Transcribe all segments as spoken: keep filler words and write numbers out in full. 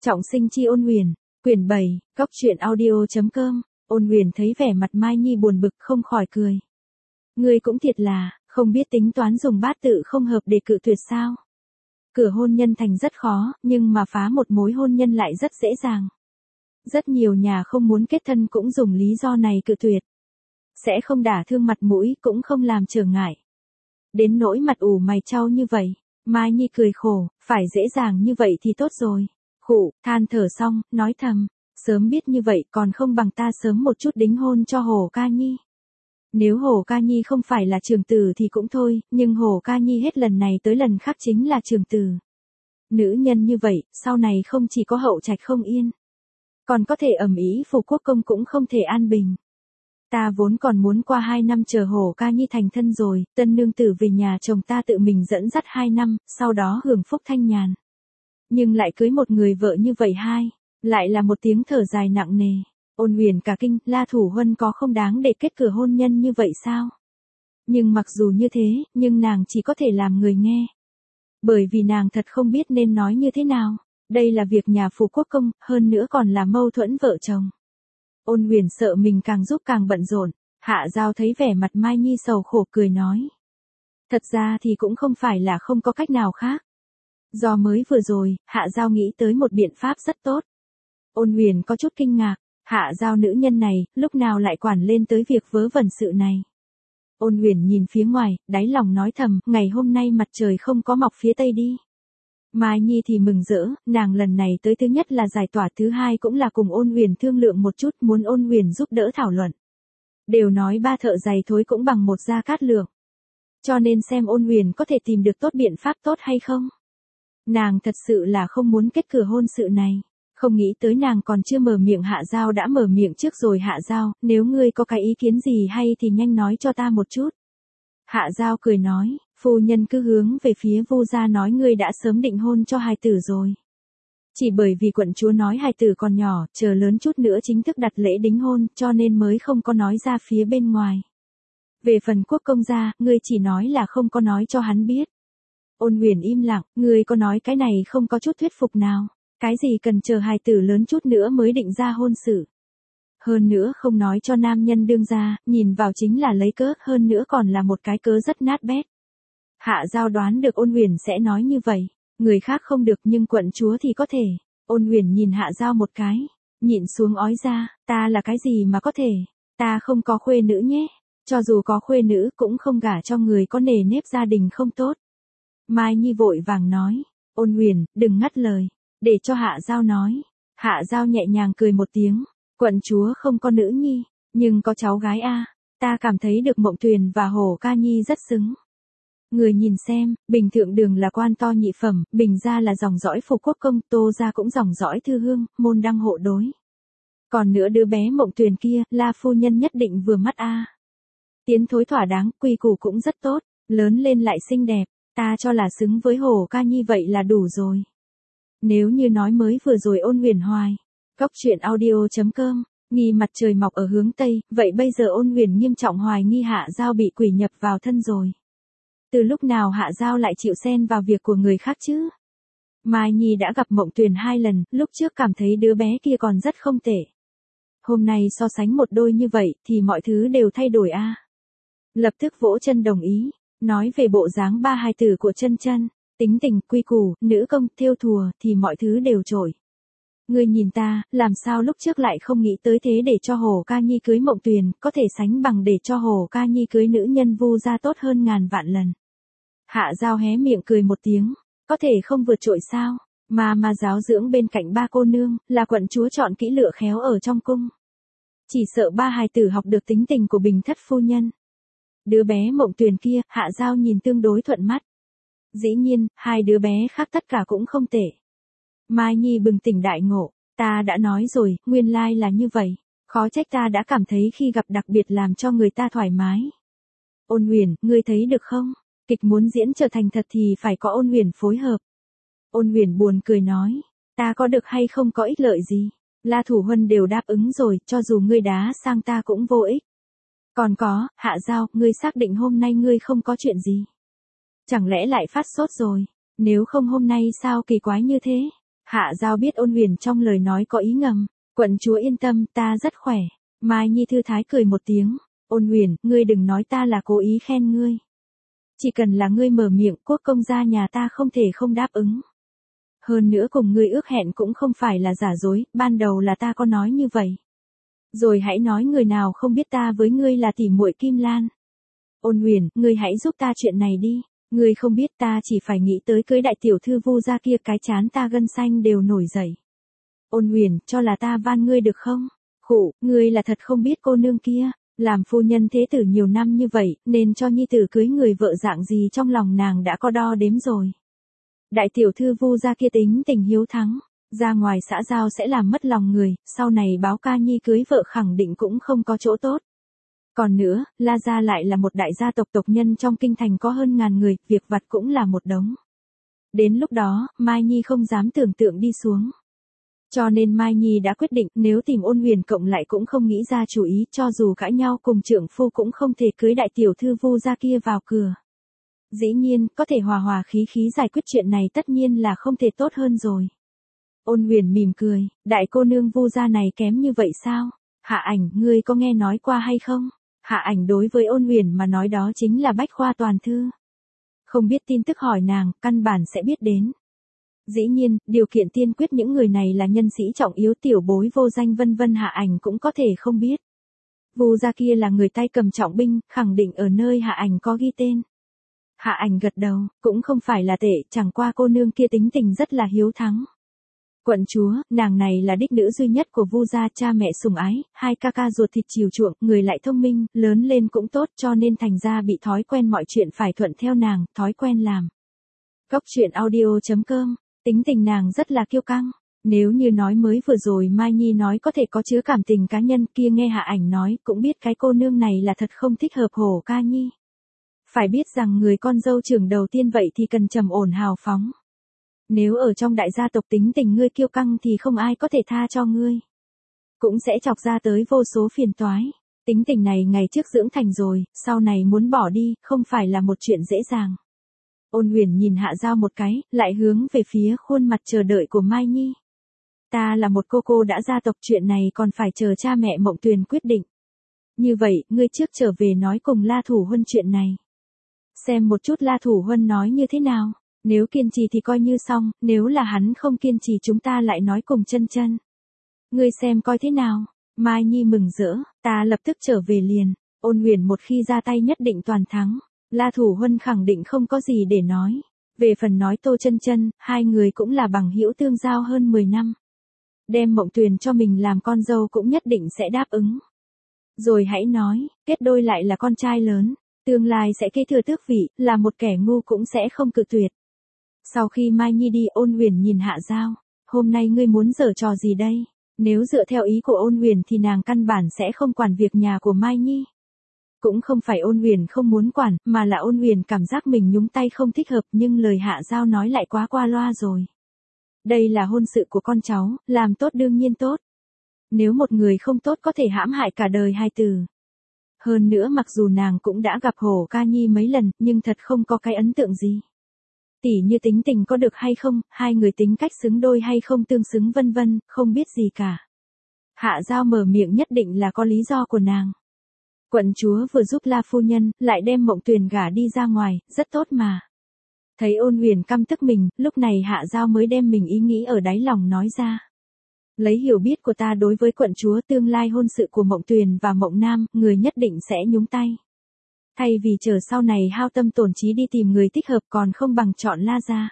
Trọng sinh chi Ôn Huyền, quyển bảy, góc truyện audio chấm com. Ôn Huyền thấy vẻ mặt Mai Nhi buồn bực không khỏi cười. Ngươi cũng thiệt là, không biết tính toán dùng bát tự không hợp để cự tuyệt sao? Cửa hôn nhân thành rất khó, nhưng mà phá một mối hôn nhân lại rất dễ dàng. Rất nhiều nhà không muốn kết thân cũng dùng lý do này cự tuyệt. Sẽ không đả thương mặt mũi, cũng không làm trở ngại. Đến nỗi mặt ủ mày chau như vậy, Mai Nhi cười khổ, phải dễ dàng như vậy thì tốt rồi. Khụ, than thở xong, nói thầm, sớm biết như vậy còn không bằng ta sớm một chút đính hôn cho Hồ Ca Nhi. Nếu Hồ Ca Nhi không phải là trường tử thì cũng thôi, nhưng Hồ Ca Nhi hết lần này tới lần khác chính là trường tử. Nữ nhân như vậy, sau này không chỉ có hậu trạch không yên, còn có thể ầm ĩ Phù Quốc công cũng không thể an bình. Ta vốn còn muốn qua hai năm chờ Hồ Ca Nhi thành thân rồi, tân nương tử về nhà chồng ta tự mình dẫn dắt hai năm, sau đó hưởng phúc thanh nhàn. Nhưng lại cưới một người vợ như vậy hai, lại là một tiếng thở dài nặng nề. Ôn Huyền cả kinh, La Thủ Huân có không đáng để kết cửa hôn nhân như vậy sao? Nhưng mặc dù như thế, nhưng nàng chỉ có thể làm người nghe. Bởi vì nàng thật không biết nên nói như thế nào. Đây là việc nhà Phù Quốc công, hơn nữa còn là mâu thuẫn vợ chồng. Ôn Huyền sợ mình càng giúp càng bận rộn. Hạ Giao thấy vẻ mặt Mai Nhi sầu khổ cười nói. Thật ra thì cũng không phải là không có cách nào khác. Do mới vừa rồi, Hạ Giao nghĩ tới một biện pháp rất tốt. Ôn Huyền có chút kinh ngạc. Hạ Giao nữ nhân này, lúc nào lại quản lên tới việc vớ vẩn sự này. Ôn Huyền nhìn phía ngoài, đáy lòng nói thầm, ngày hôm nay mặt trời không có mọc phía tây đi. Mai Nhi thì mừng rỡ, nàng lần này tới thứ nhất là giải tỏa, thứ hai cũng là cùng Ôn Huyền thương lượng một chút, muốn Ôn Huyền giúp đỡ thảo luận. Đều nói ba thợ giày thối cũng bằng một gia cát lượng. Cho nên xem Ôn Huyền có thể tìm được tốt biện pháp tốt hay không. Nàng thật sự là không muốn kết cửa hôn sự này. Không nghĩ tới nàng còn chưa mở miệng Hạ Giao đã mở miệng trước rồi. Hạ Giao, nếu ngươi có cái ý kiến gì hay thì nhanh nói cho ta một chút. Hạ Giao cười nói, phu nhân cứ hướng về phía Vu gia nói ngươi đã sớm định hôn cho hài tử rồi. Chỉ bởi vì quận chúa nói hài tử còn nhỏ, chờ lớn chút nữa chính thức đặt lễ đính hôn, cho nên mới không có nói ra phía bên ngoài. Về phần Quốc công gia, ngươi chỉ nói là không có nói cho hắn biết. Ôn Huyền im lặng, ngươi có nói cái này không có chút thuyết phục nào. Cái gì cần chờ hài tử lớn chút nữa mới định ra hôn sự. Hơn nữa không nói cho nam nhân đương gia, nhìn vào chính là lấy cớ, hơn nữa còn là một cái cớ rất nát bét. Hạ Giao đoán được Ôn Huyền sẽ nói như vậy, người khác không được nhưng quận chúa thì có thể. Ôn Huyền nhìn Hạ Giao một cái, nhịn xuống ói ra, ta là cái gì mà có thể, ta không có khuê nữ nhé, cho dù có khuê nữ cũng không gả cho người có nề nếp gia đình không tốt. Mai Nhi vội vàng nói, Ôn Huyền, đừng ngắt lời. Để cho Hạ Giao nói. Hạ Giao nhẹ nhàng cười một tiếng. Quận chúa không có nữ nhi, nhưng có cháu gái a. Ta cảm thấy được Mộng Tuyền và Hồ Ca Nhi rất xứng. Người nhìn xem, Bình Thượng Đường là quan to nhị phẩm, Bình gia là dòng dõi Phù Quốc công, Tô gia cũng dòng dõi Thư Hương, môn đăng hộ đối. Còn nữa đứa bé Mộng Tuyền kia, La phu nhân nhất định vừa mắt a. Tiến thối thỏa đáng, quy củ cũng rất tốt, lớn lên lại xinh đẹp, ta cho là xứng với Hồ Ca Nhi vậy là đủ rồi. Nếu như nói mới vừa rồi Ôn Huyền hoài, góc truyện audio chấm com, nghi mặt trời mọc ở hướng Tây, vậy bây giờ Ôn Huyền nghiêm trọng hoài nghi Hạ Giao bị quỷ nhập vào thân rồi. Từ lúc nào Hạ Giao lại chịu xen vào việc của người khác chứ? Mai Nhi đã gặp Mộng Tuyền hai lần, lúc trước cảm thấy đứa bé kia còn rất không tệ. Hôm nay so sánh một đôi như vậy thì mọi thứ đều thay đổi a. À. Lập tức vỗ chân đồng ý, nói về bộ dáng ba hài tử của chân chân. Tính tình, quy củ, nữ công, thêu thùa thì mọi thứ đều trội. Ngươi nhìn ta, làm sao lúc trước lại không nghĩ tới thế để cho Hồ Ca Nhi cưới Mộng Tuyền, có thể sánh bằng để cho Hồ Ca Nhi cưới nữ nhân Vu gia tốt hơn ngàn vạn lần. Hạ Giao hé miệng cười một tiếng, có thể không vượt trội sao, mà mà giáo dưỡng bên cạnh ba cô nương, là quận chúa chọn kỹ lựa khéo ở trong cung. Chỉ sợ ba hài tử học được tính tình của Bình thất phu nhân. Đứa bé Mộng Tuyền kia, Hạ Giao nhìn tương đối thuận mắt. Dĩ nhiên, hai đứa bé khác tất cả cũng không tệ. Mai Nhi bừng tỉnh đại ngộ, ta đã nói rồi, nguyên lai là như vậy, khó trách ta đã cảm thấy khi gặp đặc biệt làm cho người ta thoải mái. Ôn Huyền, ngươi thấy được không? Kịch muốn diễn trở thành thật thì phải có Ôn Huyền phối hợp. Ôn Huyền buồn cười nói, ta có được hay không có ích lợi gì? La Thủ Huân đều đáp ứng rồi, cho dù ngươi đá sang ta cũng vô ích. Còn có, Hạ Giao, ngươi xác định hôm nay ngươi không có chuyện gì? Chẳng lẽ lại phát sốt rồi, nếu không hôm nay sao kỳ quái như thế? Hạ Giao biết Ôn Huyền trong lời nói có ý ngầm. Quận chúa yên tâm, ta rất khỏe. Mai Nhi thư thái cười một tiếng. Ôn Huyền, ngươi đừng nói ta là cố ý khen ngươi. Chỉ cần là ngươi mở miệng, quốc công gia nhà ta không thể không đáp ứng. Hơn nữa cùng ngươi ước hẹn cũng không phải là giả dối, ban đầu là ta có nói như vậy. Rồi hãy nói người nào không biết ta với ngươi là tỉ muội Kim Lan. Ôn Huyền, ngươi hãy giúp ta chuyện này đi. Ngươi không biết ta chỉ phải nghĩ tới cưới đại tiểu thư Vu gia kia cái chán ta gân xanh đều nổi dậy. Ôn Huyền, cho là ta van ngươi được không? Khụ, ngươi là thật không biết cô nương kia. Làm phu nhân thế tử nhiều năm như vậy, nên cho nhi tử cưới người vợ dạng gì trong lòng nàng đã có đo đếm rồi. Đại tiểu thư Vu gia kia tính tình hiếu thắng, ra ngoài xã giao sẽ làm mất lòng người, sau này báo ca nhi cưới vợ khẳng định cũng không có chỗ tốt. Còn nữa, La gia lại là một đại gia tộc tộc nhân trong kinh thành có hơn ngàn người, việc vặt cũng là một đống. Đến lúc đó, Mai Nhi không dám tưởng tượng đi xuống. Cho nên Mai Nhi đã quyết định nếu tìm Ôn Huyền cộng lại cũng không nghĩ ra chủ ý, cho dù cãi nhau cùng trưởng phu cũng không thể cưới đại tiểu thư Vu gia kia vào cửa. Dĩ nhiên, có thể hòa hòa khí khí giải quyết chuyện này tất nhiên là không thể tốt hơn rồi. Ôn Huyền mỉm cười, đại cô nương Vu gia này kém như vậy sao? Hạ Ảnh, ngươi có nghe nói qua hay không? Hạ Ảnh đối với Ôn Huyền mà nói đó chính là bách khoa toàn thư. Không biết tin tức hỏi nàng, căn bản sẽ biết đến. Dĩ nhiên, điều kiện tiên quyết những người này là nhân sĩ trọng yếu tiểu bối vô danh vân vân Hạ Ảnh cũng có thể không biết. Vu gia kia là người tay cầm trọng binh, khẳng định ở nơi Hạ Ảnh có ghi tên. Hạ Ảnh gật đầu, cũng không phải là tệ, chẳng qua cô nương kia tính tình rất là hiếu thắng. Quận chúa, nàng này là đích nữ duy nhất của Vu gia, cha mẹ sủng ái, hai ca ca ruột thịt chiều chuộng, người lại thông minh, lớn lên cũng tốt cho nên thành ra bị thói quen mọi chuyện phải thuận theo nàng, thói quen làm. Góc truyện audio chấm com, tính tình nàng rất là kiêu căng. Nếu như nói mới vừa rồi Mai Nhi nói có thể có chứa cảm tình cá nhân kia nghe Hạ Ảnh nói cũng biết cái cô nương này là thật không thích hợp Hổ ca nhi. Phải biết rằng người con dâu trưởng đầu tiên vậy thì cần trầm ổn hào phóng. Nếu ở trong đại gia tộc tính tình ngươi kiêu căng thì không ai có thể tha cho ngươi. Cũng sẽ chọc ra tới vô số phiền toái. Tính tình này ngày trước dưỡng thành rồi, sau này muốn bỏ đi, không phải là một chuyện dễ dàng. Ôn Huyền nhìn Hạ Giao một cái, lại hướng về phía khuôn mặt chờ đợi của Mai Nhi. Ta là một cô cô đã gia tộc, chuyện này còn phải chờ cha mẹ Mộng Tuyền quyết định. Như vậy, ngươi trước trở về nói cùng La Thủ Huân chuyện này. Xem một chút La Thủ Huân nói như thế nào. Nếu kiên trì thì coi như xong, nếu là hắn không kiên trì chúng ta lại nói cùng Chân Chân. Ngươi xem coi thế nào. Mai Nhi mừng rỡ, ta lập tức trở về liền. Ôn Huyền một khi ra tay nhất định toàn thắng. La Thủ Huân khẳng định không có gì để nói. Về phần nói Tô Chân Chân, hai người cũng là bằng hữu tương giao hơn mười năm. Đem Mộng Tuyền cho mình làm con dâu cũng nhất định sẽ đáp ứng. Rồi hãy nói, kết đôi lại là con trai lớn, tương lai sẽ kế thừa tước vị, là một kẻ ngu cũng sẽ không cự tuyệt. Sau khi Mai Nhi đi, Ôn Huyền nhìn Hạ Giao, hôm nay ngươi muốn giở trò gì đây? Nếu dựa theo ý của Ôn Huyền thì nàng căn bản sẽ không quản việc nhà của Mai Nhi. Cũng không phải Ôn Huyền không muốn quản, mà là Ôn Huyền cảm giác mình nhúng tay không thích hợp, nhưng lời Hạ Giao nói lại quá qua loa rồi. Đây là hôn sự của con cháu, làm tốt đương nhiên tốt. Nếu một người không tốt có thể hãm hại cả đời hai từ. Hơn nữa mặc dù nàng cũng đã gặp Hổ ca nhi mấy lần, nhưng thật không có cái ấn tượng gì. Tỉ như tính tình có được hay không, hai người tính cách xứng đôi hay không tương xứng vân vân, không biết gì cả. Hạ Giao mở miệng nhất định là có lý do của nàng. Quận chúa vừa giúp La phu nhân, lại đem Mộng Tuyền gả đi ra ngoài, rất tốt mà. Thấy Ôn Huyền căm tức mình, lúc này Hạ Giao mới đem mình ý nghĩ ở đáy lòng nói ra. Lấy hiểu biết của ta đối với quận chúa, tương lai hôn sự của Mộng Tuyền và Mộng Nam, người nhất định sẽ nhúng tay. Thay vì chờ sau này hao tâm tổn trí đi tìm người thích hợp còn không bằng chọn La gia.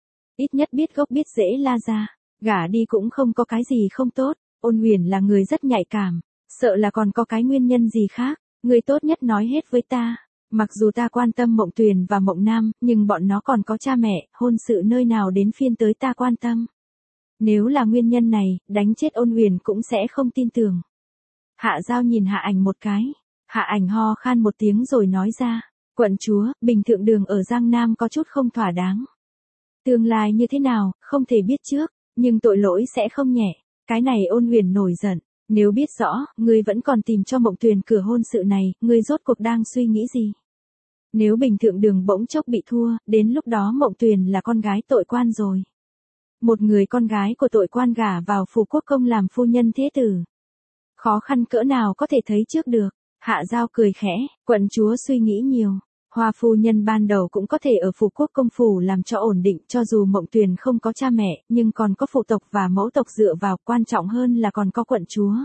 Ít nhất biết gốc biết rễ La gia, gả đi cũng không có cái gì không tốt. Ôn Huyền là người rất nhạy cảm, sợ là còn có cái nguyên nhân gì khác, người tốt nhất nói hết với ta. Mặc dù ta quan tâm Mộng Tuyền và Mộng Nam, nhưng bọn nó còn có cha mẹ, hôn sự nơi nào đến phiên tới ta quan tâm. Nếu là nguyên nhân này, đánh chết Ôn Huyền cũng sẽ không tin tưởng. Hạ Giao nhìn Hạ Ảnh một cái. Hạ Ảnh ho khan một tiếng rồi nói ra. Quận chúa, bình thượng đường ở Giang Nam có chút không thỏa đáng. Tương lai như thế nào, không thể biết trước, nhưng tội lỗi sẽ không nhẹ. Cái này Ôn Huyền nổi giận. Nếu biết rõ, ngươi vẫn còn tìm cho Mộng Tuyền cửa hôn sự này, ngươi rốt cuộc đang suy nghĩ gì? Nếu bình thượng đường bỗng chốc bị thua, đến lúc đó Mộng Tuyền là con gái tội quan rồi. Một người con gái của tội quan gả vào phủ quốc công làm phu nhân thế tử. Khó khăn cỡ nào có thể thấy trước được. Hạ Giao cười khẽ, quận chúa suy nghĩ nhiều. Hoa phu nhân ban đầu cũng có thể ở phủ quốc công phủ làm cho ổn định, cho dù Mộng Tuyền không có cha mẹ, nhưng còn có phụ tộc và mẫu tộc dựa vào, quan trọng hơn là còn có quận chúa.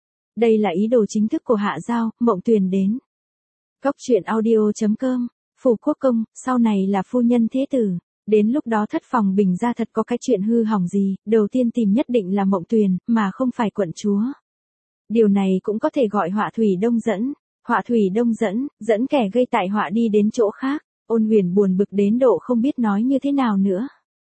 Đây là ý đồ chính thức của Hạ Giao. Mộng Tuyền đến. Góc truyện audio chấm com. Phủ quốc công, sau này là phu nhân thế tử. Đến lúc đó thất phòng bình ra thật có cái chuyện hư hỏng gì, đầu tiên tìm nhất định là Mộng Tuyền, mà không phải quận chúa. Điều này cũng có thể gọi họa thủy đông dẫn. Họa thủy đông dẫn, dẫn kẻ gây tai họa đi đến chỗ khác. Ôn Huyền buồn bực đến độ không biết nói như thế nào nữa.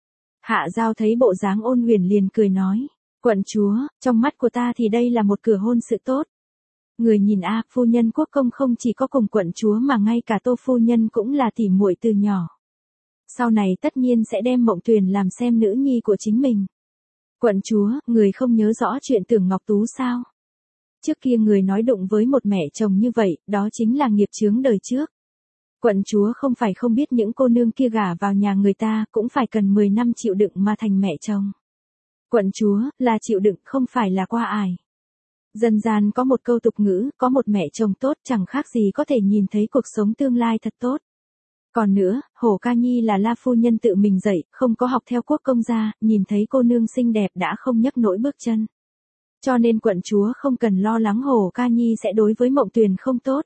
Hạ Giao thấy bộ dáng Ôn Huyền liền cười nói, quận chúa, trong mắt của ta thì đây là một cửa hôn sự tốt. Người nhìn a, phu nhân quốc công không chỉ có cùng quận chúa mà ngay cả Tô phu nhân cũng là tỉ muội từ nhỏ. Sau này tất nhiên sẽ đem Mộng Tuyền làm xem nữ nhi của chính mình. Quận chúa, người không nhớ rõ chuyện Tưởng Ngọc Tú sao? Trước kia người nói đụng với một mẹ chồng như vậy, đó chính là nghiệp chướng đời trước. Quận chúa không phải không biết những cô nương kia gả vào nhà người ta cũng phải cần mười năm chịu đựng mà thành mẹ chồng. Quận chúa, là chịu đựng không phải là qua ải. Dân gian có một câu tục ngữ, có một mẹ chồng tốt chẳng khác gì có thể nhìn thấy cuộc sống tương lai thật tốt. Còn nữa, Hổ Ca Nhi là La phu nhân tự mình dạy, không có học theo quốc công gia, nhìn thấy cô nương xinh đẹp đã không nhấc nổi bước chân. Cho nên quận chúa không cần lo lắng Hổ Ca Nhi sẽ đối với Mộng Tuyền không tốt.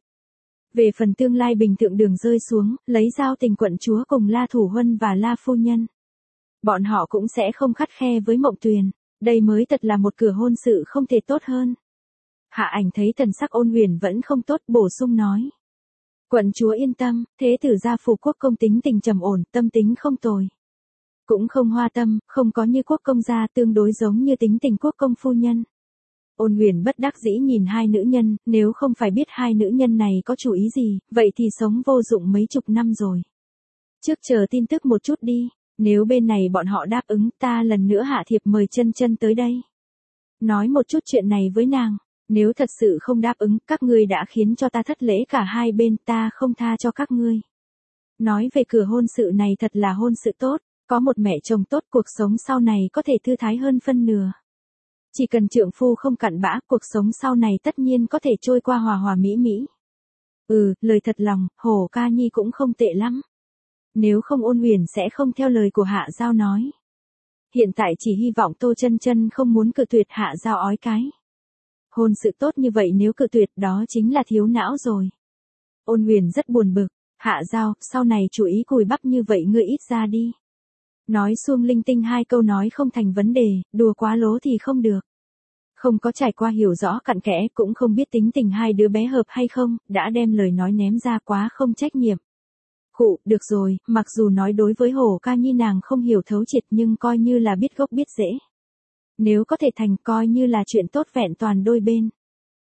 Về phần tương lai bình thượng đường rơi xuống, lấy giao tình quận chúa cùng La Thủ Huân và La phu nhân. Bọn họ cũng sẽ không khắt khe với Mộng Tuyền, đây mới thật là một cửa hôn sự không thể tốt hơn. Hạ Ảnh thấy thần sắc Ôn Huyền vẫn không tốt, bổ sung nói. Quận chúa yên tâm, thế tử gia phủ quốc công tính tình trầm ổn, tâm tính không tồi. Cũng không hoa tâm, không có như quốc công gia, tương đối giống như tính tình quốc công phu nhân. Ôn Huyền bất đắc dĩ nhìn hai nữ nhân, nếu không phải biết hai nữ nhân này có chủ ý gì, vậy thì sống vô dụng mấy chục năm rồi. Trước chờ tin tức một chút đi, nếu bên này bọn họ đáp ứng, ta lần nữa hạ thiệp mời Chân Chân tới đây. Nói một chút chuyện này với nàng, nếu thật sự không đáp ứng, các ngươi đã khiến cho ta thất lễ cả hai bên, ta không tha cho các ngươi. Nói về cửa hôn sự này thật là hôn sự tốt, có một mẹ chồng tốt, cuộc sống sau này có thể thư thái hơn phân nửa. Chỉ cần trượng phu không cặn bã, cuộc sống sau này tất nhiên có thể trôi qua hòa hòa mỹ mỹ. Ừ, lời thật lòng, Hổ Ca Nhi cũng không tệ lắm. Nếu không Ôn Huyền sẽ không theo lời của Hạ Giao nói. Hiện tại chỉ hy vọng Tô Chân Chân không muốn cự tuyệt Hạ Giao ói cái. Hôn sự tốt như vậy nếu cự tuyệt đó chính là thiếu não rồi. Ôn Huyền rất buồn bực, Hạ Giao, sau này chú ý cùi bắp như vậy ngươi ít ra đi. Nói xuông linh tinh hai câu nói không thành vấn đề, đùa quá lố thì không được. Không có trải qua hiểu rõ cặn kẽ, cũng không biết tính tình hai đứa bé hợp hay không, đã đem lời nói ném ra quá không trách nhiệm. Khụ, được rồi, mặc dù nói đối với Hổ Ca Nhi nàng không hiểu thấu triệt nhưng coi như là biết gốc biết rễ. Nếu có thể thành coi như là chuyện tốt vẹn toàn đôi bên.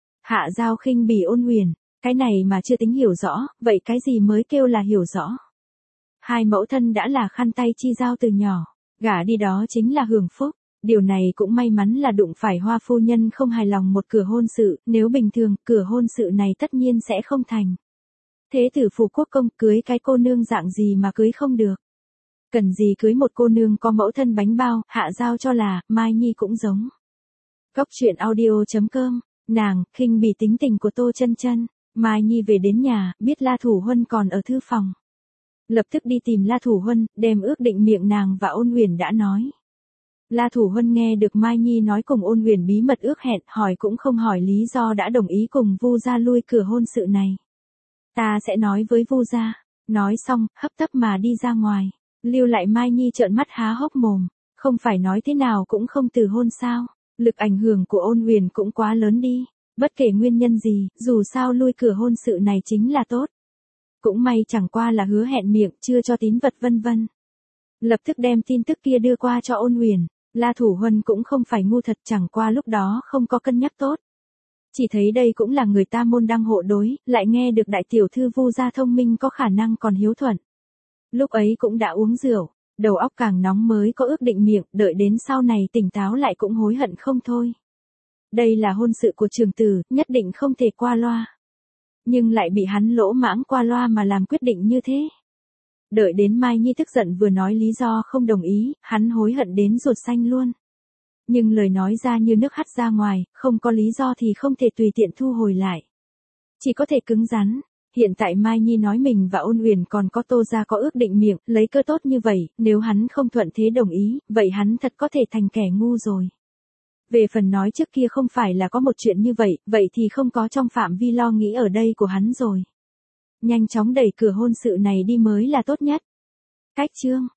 Hạ Giao khinh bỉ Ôn Huyền, cái này mà chưa tính hiểu rõ, vậy cái gì mới kêu là hiểu rõ. Hai mẫu thân đã là khăn tay chi giao từ nhỏ, gả đi đó chính là hưởng phúc. Điều này cũng may mắn là đụng phải Hoa phu nhân không hài lòng một cửa hôn sự, nếu bình thường, cửa hôn sự này tất nhiên sẽ không thành. Thế tử phủ quốc công cưới cái cô nương dạng gì mà cưới không được. Cần gì cưới một cô nương có mẫu thân bánh bao, Hạ Giao cho là, Mai Nhi cũng giống. Góc truyện audio chấm com, nàng, khinh bỉ tính tình của Tô Chân Chân. Mai Nhi về đến nhà, biết La Thủ Huân còn ở thư phòng. Lập tức đi tìm La Thủ Huân, đem ước định miệng nàng và Ôn Huyền đã nói. La Thủ Huân nghe được Mai Nhi nói cùng Ôn Huyền bí mật ước hẹn, hỏi cũng không hỏi lý do đã đồng ý cùng Vu gia lui cửa hôn sự này. Ta sẽ nói với Vu gia. Nói xong, hấp tấp mà đi ra ngoài. Lưu lại Mai Nhi trợn mắt há hốc mồm. Không phải nói thế nào cũng không từ hôn sao. Lực ảnh hưởng của Ôn Huyền cũng quá lớn đi. Bất kể nguyên nhân gì, dù sao lui cửa hôn sự này chính là tốt. Cũng may chẳng qua là hứa hẹn miệng, chưa cho tín vật vân vân. Lập tức đem tin tức kia đưa qua cho Ôn Huyền. La Thủ Huân cũng không phải ngu thật, chẳng qua lúc đó không có cân nhắc tốt. Chỉ thấy đây cũng là người ta môn đăng hộ đối, lại nghe được đại tiểu thư Vu gia thông minh có khả năng còn hiếu thuận. Lúc ấy cũng đã uống rượu, đầu óc càng nóng mới có ước định miệng, đợi đến sau này tỉnh táo lại cũng hối hận không thôi. Đây là hôn sự của trường tử, nhất định không thể qua loa. Nhưng lại bị hắn lỗ mãng qua loa mà làm quyết định như thế. Đợi đến Mai Nhi tức giận vừa nói lý do không đồng ý, hắn hối hận đến ruột xanh luôn. Nhưng lời nói ra như nước hắt ra ngoài, không có lý do thì không thể tùy tiện thu hồi lại. Chỉ có thể cứng rắn. Hiện tại Mai Nhi nói mình và Ôn Uyển còn có Tô gia có ước định miệng, lấy cơ tốt như vậy, nếu hắn không thuận thế đồng ý, vậy hắn thật có thể thành kẻ ngu rồi. Về phần nói trước kia không phải là có một chuyện như vậy, vậy thì không có trong phạm vi lo nghĩ ở đây của hắn rồi. Nhanh chóng đẩy cửa hôn sự này đi mới là tốt nhất. Cách chương